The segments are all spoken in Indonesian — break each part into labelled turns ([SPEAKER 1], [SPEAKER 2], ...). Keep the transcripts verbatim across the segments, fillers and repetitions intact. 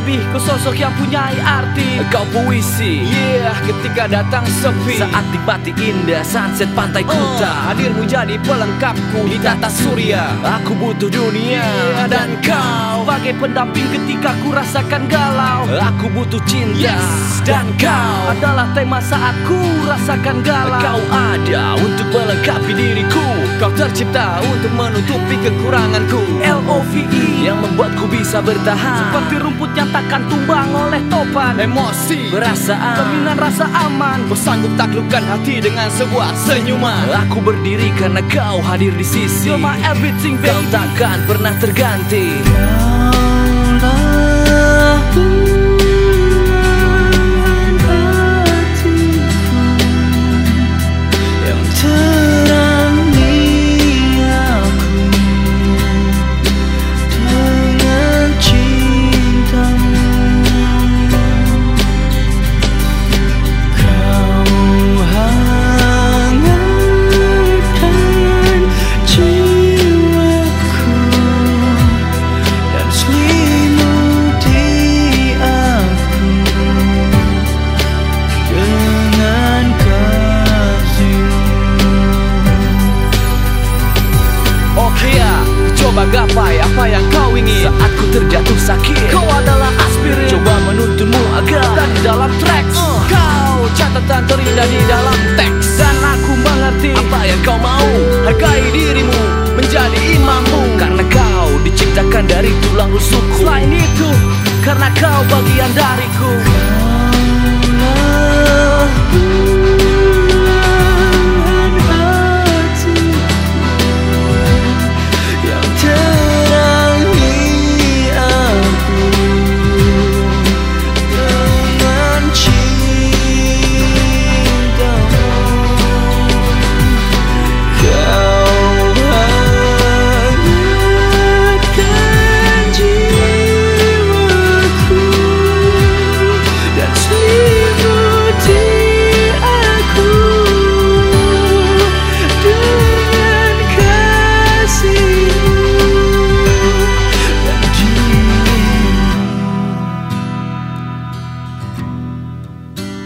[SPEAKER 1] Habibi, kau sosok yang punya arti.
[SPEAKER 2] Kau puisi,
[SPEAKER 1] Yeah, ketika datang sepi.
[SPEAKER 2] saat nikmati indah sunset pantai
[SPEAKER 1] Oh,
[SPEAKER 2] Kuta.
[SPEAKER 1] hadirmu jadi pelengkapku di tata surya.
[SPEAKER 2] Aku butuh dunia
[SPEAKER 1] Yeah, dan kau bagai pendamping ketika ku rasakan galau.
[SPEAKER 2] Aku butuh cinta.
[SPEAKER 1] Yes, dan kau adalah tema saat ku rasakan galau.
[SPEAKER 2] Kau ada untuk melengkapi diriku.
[SPEAKER 1] Kau tercipta untuk menutupi kekuranganku. L O V E
[SPEAKER 2] yang membuatku bisa bertahan.
[SPEAKER 1] seperti rumput yang takkan tumbang oleh topan. Emosi,
[SPEAKER 2] Perasaan,
[SPEAKER 1] cerminan rasa aman. Kau sanggup taklukkan hati dengan sebuah senyuman.
[SPEAKER 2] aku berdiri karena kau hadir di sisi.
[SPEAKER 1] You're my everything,
[SPEAKER 2] Kau
[SPEAKER 1] baby.
[SPEAKER 2] takkan pernah terganti.
[SPEAKER 1] Coba gapai apa yang kau ingin.
[SPEAKER 2] Saat ku terjatuh sakit,
[SPEAKER 1] Kau adalah aspirin.
[SPEAKER 2] coba menuntunmu agar
[SPEAKER 1] Dan di dalam tracks
[SPEAKER 2] Uh.
[SPEAKER 1] Kau catatan terindah di dalam teks. Dan aku mengerti
[SPEAKER 2] apa yang kau mau.
[SPEAKER 1] hargai dirimu menjadi imammu.
[SPEAKER 2] Karena kau diciptakan dari tulang rusukku.
[SPEAKER 1] Selain itu karena kau bagian dariku.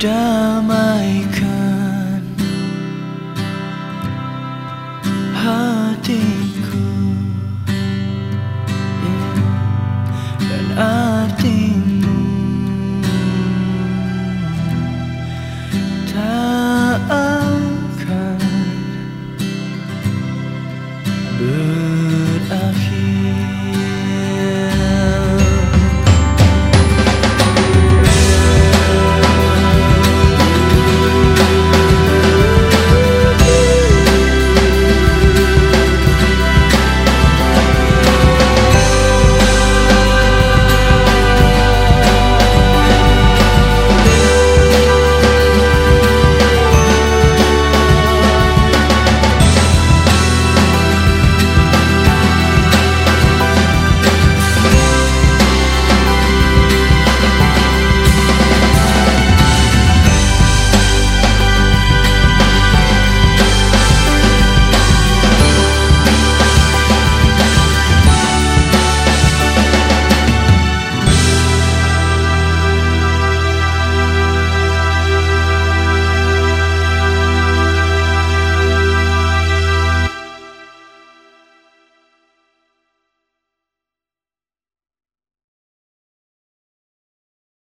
[SPEAKER 1] Damaikan hati.